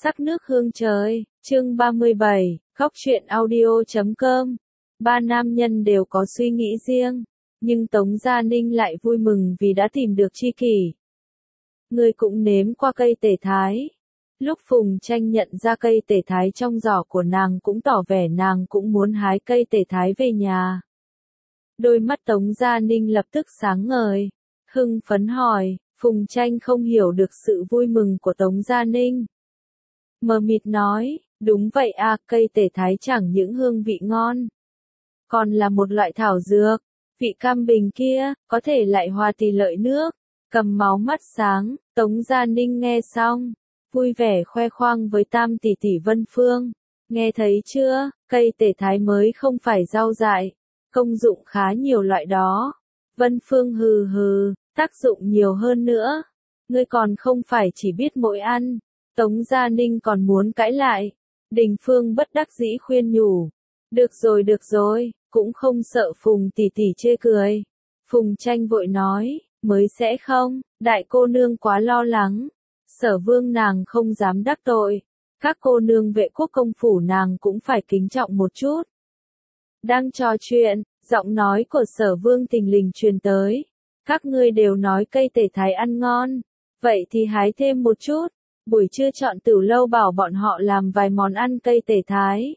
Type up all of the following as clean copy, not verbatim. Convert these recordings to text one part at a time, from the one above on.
Sắc nước hương trời, chương 37, khóc chuyện audio.com. Ba nam nhân đều có suy nghĩ riêng, nhưng Tống Gia Ninh lại vui mừng vì đã tìm được tri kỷ. Người cũng nếm qua cây tể thái. Lúc Phùng Tranh nhận ra cây tể thái trong giỏ của nàng cũng tỏ vẻ nàng cũng muốn hái cây tể thái về nhà. Đôi mắt Tống Gia Ninh lập tức sáng ngời, hưng phấn hỏi, Phùng Tranh không hiểu được sự vui mừng của Tống Gia Ninh. Mờ mịt nói, đúng vậy à, cây tể thái chẳng những hương vị ngon, còn là một loại thảo dược, vị cam bình kia, có thể lại hòa tỷ lợi nước, cầm máu mắt sáng. Tống Gia Ninh nghe xong, vui vẻ khoe khoang với tam tỷ tỷ Vân Phương, nghe thấy chưa, cây tể thái mới không phải rau dại, công dụng khá nhiều loại đó. Vân Phương hừ hừ, tác dụng nhiều hơn nữa, ngươi còn không phải chỉ biết mỗi ăn. Tống Gia Ninh còn muốn cãi lại, Đình Phương bất đắc dĩ khuyên nhủ, được rồi, cũng không sợ Phùng tỷ tỷ chê cười. Phùng Tranh vội nói, mới sẽ không, đại cô nương quá lo lắng, Sở Vương nàng không dám đắc tội, các cô nương vệ quốc công phủ nàng cũng phải kính trọng một chút. Đang trò chuyện, giọng nói của Sở Vương thình lình truyền tới, các ngươi đều nói cây tể thái ăn ngon, vậy thì hái thêm một chút. Buổi trưa chọn Tửu Lâu bảo bọn họ làm vài món ăn cây tể thái.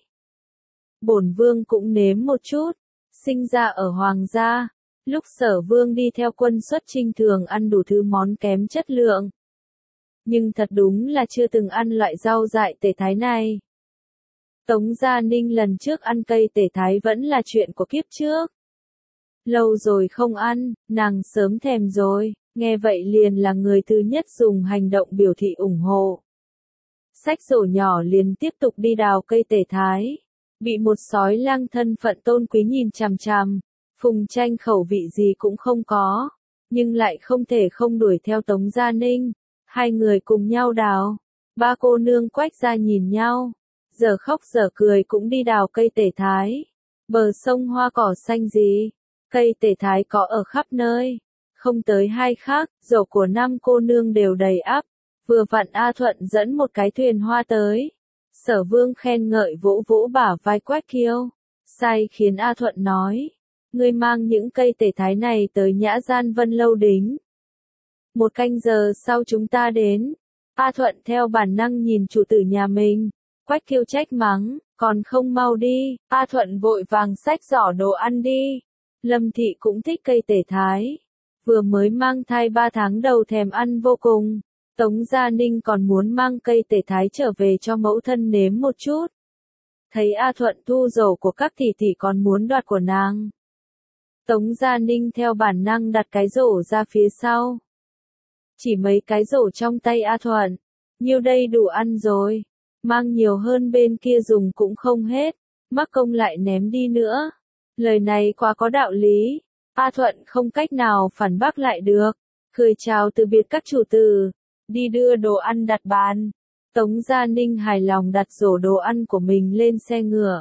Bổn vương cũng nếm một chút, sinh ra ở hoàng gia, lúc Sở Vương đi theo quân xuất chinh thường ăn đủ thứ món kém chất lượng. Nhưng thật đúng là chưa từng ăn loại rau dại tể thái này. Tống Gia Ninh lần trước ăn cây tể thái vẫn là chuyện của kiếp trước. Lâu rồi không ăn, nàng sớm thèm rồi. Nghe vậy liền là người thứ nhất dùng hành động biểu thị ủng hộ. Xách rổ nhỏ liền tiếp tục đi đào cây tể thái. Bị một sói lang thân phận tôn quý nhìn chằm chằm, Phùng Tranh khẩu vị gì cũng không có, nhưng lại không thể không đuổi theo Tống Gia Ninh. Hai người cùng nhau đào. Ba cô nương Quách ra nhìn nhau, giờ khóc giờ cười cũng đi đào cây tể thái. Bờ sông hoa cỏ xanh gì, cây tể thái có ở khắp nơi. Không tới hai khắc, rổ của năm cô nương đều đầy ắp, vừa vặn A Thuận dẫn một cái thuyền hoa tới. Sở Vương khen ngợi vỗ vỗ bả vai Quách Kiêu, sai khiến A Thuận nói, ngươi mang những cây tể thái này tới Nhã Gian Vân Lâu đính. 1 canh giờ sau chúng ta đến. A Thuận theo bản năng nhìn chủ tử nhà mình, Quách Kiêu trách mắng, còn không mau đi. A Thuận vội vàng xách giỏ đồ ăn đi. Lâm Thị cũng thích cây tể thái. Vừa mới mang thai 3 tháng đầu thèm ăn vô cùng. Tống Gia Ninh còn muốn mang cây tể thái trở về cho mẫu thân nếm một chút. Thấy A Thuận thu rổ của các tỷ tỷ còn muốn đoạt của nàng. Tống Gia Ninh theo bản năng đặt cái rổ ra phía sau. Chỉ mấy cái rổ trong tay A Thuận. Nhiêu đây đủ ăn rồi. Mang nhiều hơn bên kia dùng cũng không hết. Mắc công lại ném đi nữa. Lời này quá có đạo lý. A Thuận không cách nào phản bác lại được, cười chào từ biệt các chủ tử, đi đưa đồ ăn đặt bàn. Tống Gia Ninh hài lòng đặt rổ đồ ăn của mình lên xe ngựa.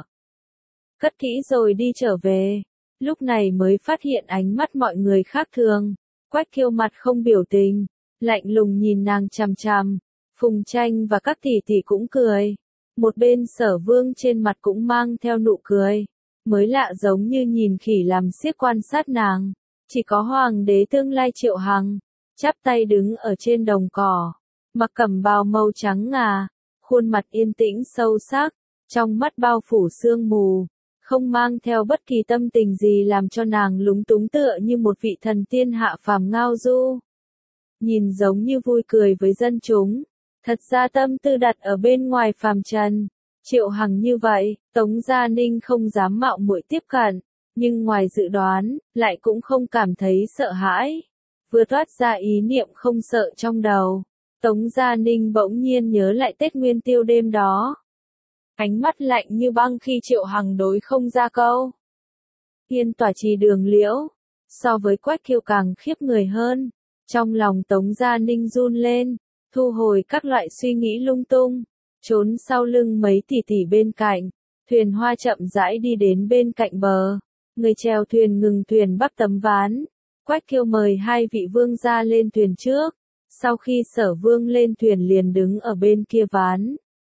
Cất kỹ rồi đi trở về, lúc này mới phát hiện ánh mắt mọi người khác thường. Quách Kiêu mặt không biểu tình, lạnh lùng nhìn nàng chằm chằm. Phùng Tranh và các tỷ tỷ cũng cười. Một bên Sở Vương trên mặt cũng mang theo nụ cười. Mới lạ giống như nhìn khỉ làm xiếc quan sát nàng. Chỉ có hoàng đế tương lai Triệu Hằng, chắp tay đứng ở trên đồng cỏ, mặc cẩm bào màu trắng ngà, khuôn mặt yên tĩnh sâu sắc, trong mắt bao phủ sương mù, không mang theo bất kỳ tâm tình gì làm cho nàng lúng túng tựa như một vị thần tiên hạ phàm ngao du. Nhìn giống như vui cười với dân chúng, thật ra tâm tư đặt ở bên ngoài phàm trần. Triệu Hằng như vậy, Tống Gia Ninh không dám mạo muội tiếp cận, nhưng ngoài dự đoán, lại cũng không cảm thấy sợ hãi. Vừa toát ra ý niệm không sợ trong đầu, Tống Gia Ninh bỗng nhiên nhớ lại Tết Nguyên Tiêu đêm đó. Ánh mắt lạnh như băng khi Triệu Hằng đối không ra câu. Yên tỏa trì đường liễu, so với Quách Kiêu càng khiếp người hơn. Trong lòng Tống Gia Ninh run lên, thu hồi các loại suy nghĩ lung tung. Trốn sau lưng mấy tỷ tỷ bên cạnh, thuyền hoa chậm rãi đi đến bên cạnh bờ. Người chèo thuyền ngừng thuyền bắt tấm ván. Quách Kiêu mời hai vị vương gia lên thuyền trước. Sau khi Sở Vương lên thuyền liền đứng ở bên kia ván,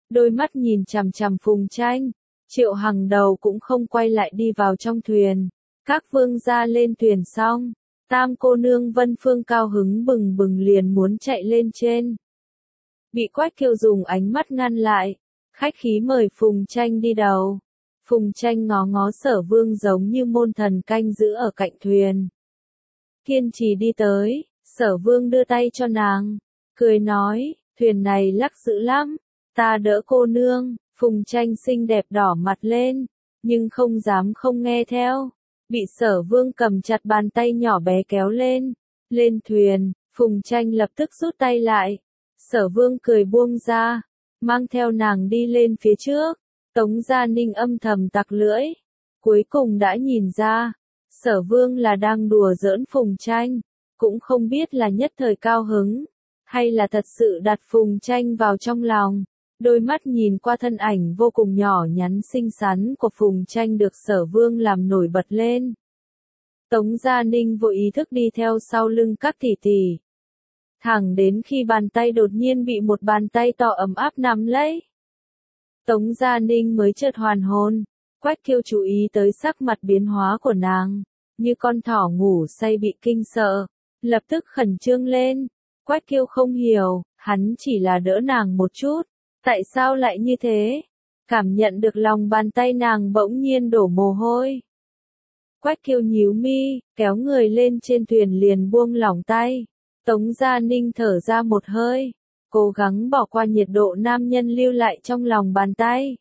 đôi mắt nhìn chằm chằm Phùng Tranh. Triệu Hằng đầu cũng không quay lại đi vào trong thuyền. Các vương gia lên thuyền xong, Tam cô nương Vân Phương cao hứng bừng bừng liền muốn chạy lên trên. Bị Quách Kiêu dùng ánh mắt ngăn lại, khách khí mời Phùng Tranh đi đầu. Phùng Tranh ngó ngó Sở Vương giống như môn thần canh giữ ở cạnh thuyền. Kiên trì đi tới, Sở Vương đưa tay cho nàng, cười nói, thuyền này lắc dữ lắm, ta đỡ cô nương. Phùng Tranh xinh đẹp đỏ mặt lên, nhưng không dám không nghe theo. Bị Sở Vương cầm chặt bàn tay nhỏ bé kéo lên. Lên thuyền, Phùng Tranh lập tức rút tay lại. Sở Vương cười buông ra, mang theo nàng đi lên phía trước. Tống Gia Ninh âm thầm tặc lưỡi, cuối cùng đã nhìn ra, Sở Vương là đang đùa giỡn Phùng Tranh, cũng không biết là nhất thời cao hứng, hay là thật sự đặt Phùng Tranh vào trong lòng. Đôi mắt nhìn qua thân ảnh vô cùng nhỏ nhắn xinh xắn của Phùng Tranh được Sở Vương làm nổi bật lên. Tống Gia Ninh vô ý thức đi theo sau lưng các tỷ tỷ. Thẳng đến khi bàn tay đột nhiên bị một bàn tay to ấm áp nắm lấy. Tống Gia Ninh mới chợt hoàn hồn. Quách Kiêu chú ý tới sắc mặt biến hóa của nàng, như con thỏ ngủ say bị kinh sợ, lập tức khẩn trương lên. Quách Kiêu không hiểu, hắn chỉ là đỡ nàng một chút, tại sao lại như thế? Cảm nhận được lòng bàn tay nàng bỗng nhiên đổ mồ hôi. Quách Kiêu nhíu mi, kéo người lên trên thuyền liền buông lỏng tay. Tống Gia Ninh thở ra một hơi, cố gắng bỏ qua nhiệt độ nam nhân lưu lại trong lòng bàn tay.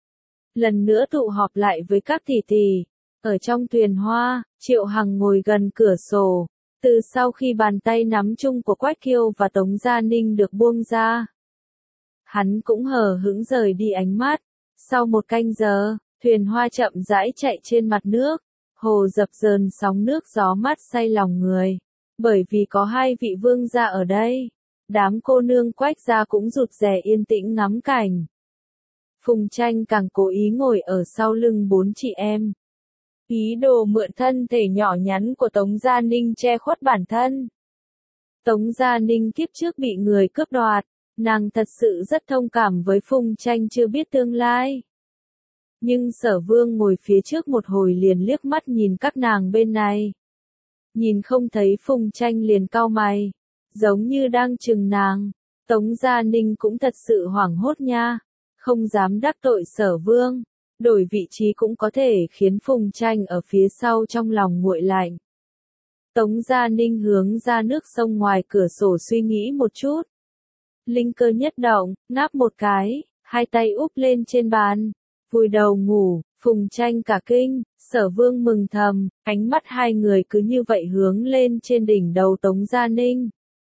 Lần nữa tụ họp lại với các tỷ tỷ. Ở trong thuyền hoa, Triệu Hằng ngồi gần cửa sổ. Từ sau khi bàn tay nắm chung của Quách Kiêu và Tống Gia Ninh được buông ra, hắn cũng hờ hững rời đi ánh mắt. Sau một canh giờ, thuyền hoa chậm rãi chạy trên mặt nước. Hồ dập dờn sóng nước gió mát say lòng người. Bởi vì có hai vị vương gia ở đây, đám cô nương Quách gia cũng rụt rè yên tĩnh ngắm cảnh. Phùng Tranh càng cố ý ngồi ở sau lưng bốn chị em. Ý đồ mượn thân thể nhỏ nhắn của Tống Gia Ninh che khuất bản thân. Tống Gia Ninh kiếp trước bị người cướp đoạt, nàng thật sự rất thông cảm với Phùng Tranh chưa biết tương lai. Nhưng Sở Vương ngồi phía trước một hồi liền liếc mắt nhìn các nàng bên này. Nhìn không thấy Phùng Tranh liền cau mày, giống như đang chừng nàng. Tống Gia Ninh cũng thật sự hoảng hốt nha, không dám đắc tội Sở Vương, đổi vị trí cũng có thể khiến Phùng Tranh ở phía sau trong lòng nguội lạnh. Tống Gia Ninh hướng ra nước sông ngoài cửa sổ suy nghĩ một chút. Linh cơ nhất động, ngáp một cái, hai tay úp lên trên bàn, vùi đầu ngủ. Phùng Tranh cả kinh, Sở Vương mừng thầm, ánh mắt hai người cứ như vậy hướng lên trên đỉnh đầu Tống Gia Ninh.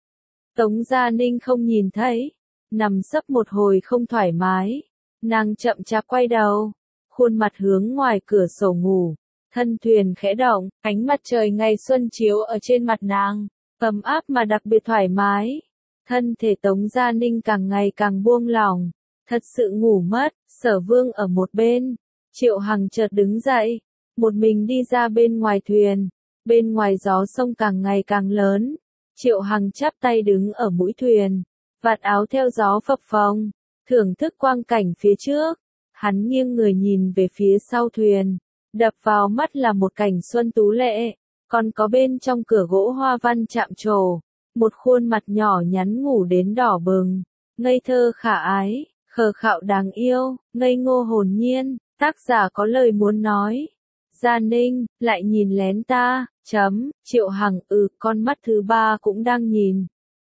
Tống Gia Ninh không nhìn thấy, nằm sấp một hồi không thoải mái, nàng chậm chạp quay đầu, khuôn mặt hướng ngoài cửa sổ ngủ, thân thuyền khẽ động, ánh mặt trời ngày xuân chiếu ở trên mặt nàng, ấm áp mà đặc biệt thoải mái. Thân thể Tống Gia Ninh càng ngày càng buông lỏng, thật sự ngủ mất. Sở Vương ở một bên. Triệu Hằng chợt đứng dậy, một mình đi ra bên ngoài thuyền. Bên ngoài gió sông càng ngày càng lớn. Triệu Hằng chắp tay đứng ở mũi thuyền, vạt áo theo gió phập phồng, thưởng thức quang cảnh phía trước. Hắn nghiêng người nhìn về phía sau thuyền, đập vào mắt là một cảnh xuân tú lệ, còn có bên trong cửa gỗ hoa văn chạm trổ, một khuôn mặt nhỏ nhắn ngủ đến đỏ bừng, ngây thơ khả ái, khờ khạo đáng yêu, ngây ngô hồn nhiên. Tác giả có lời muốn nói. Gia Ninh, lại nhìn lén ta, Triệu Hằng, con mắt thứ ba cũng đang nhìn.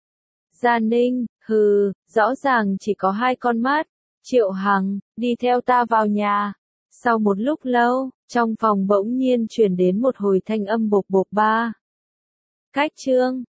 Gia Ninh, rõ ràng chỉ có hai con mắt. Triệu Hằng, đi theo ta vào nhà. Sau một lúc lâu, trong phòng bỗng nhiên truyền đến một hồi thanh âm bộc bộc ba. Cách chương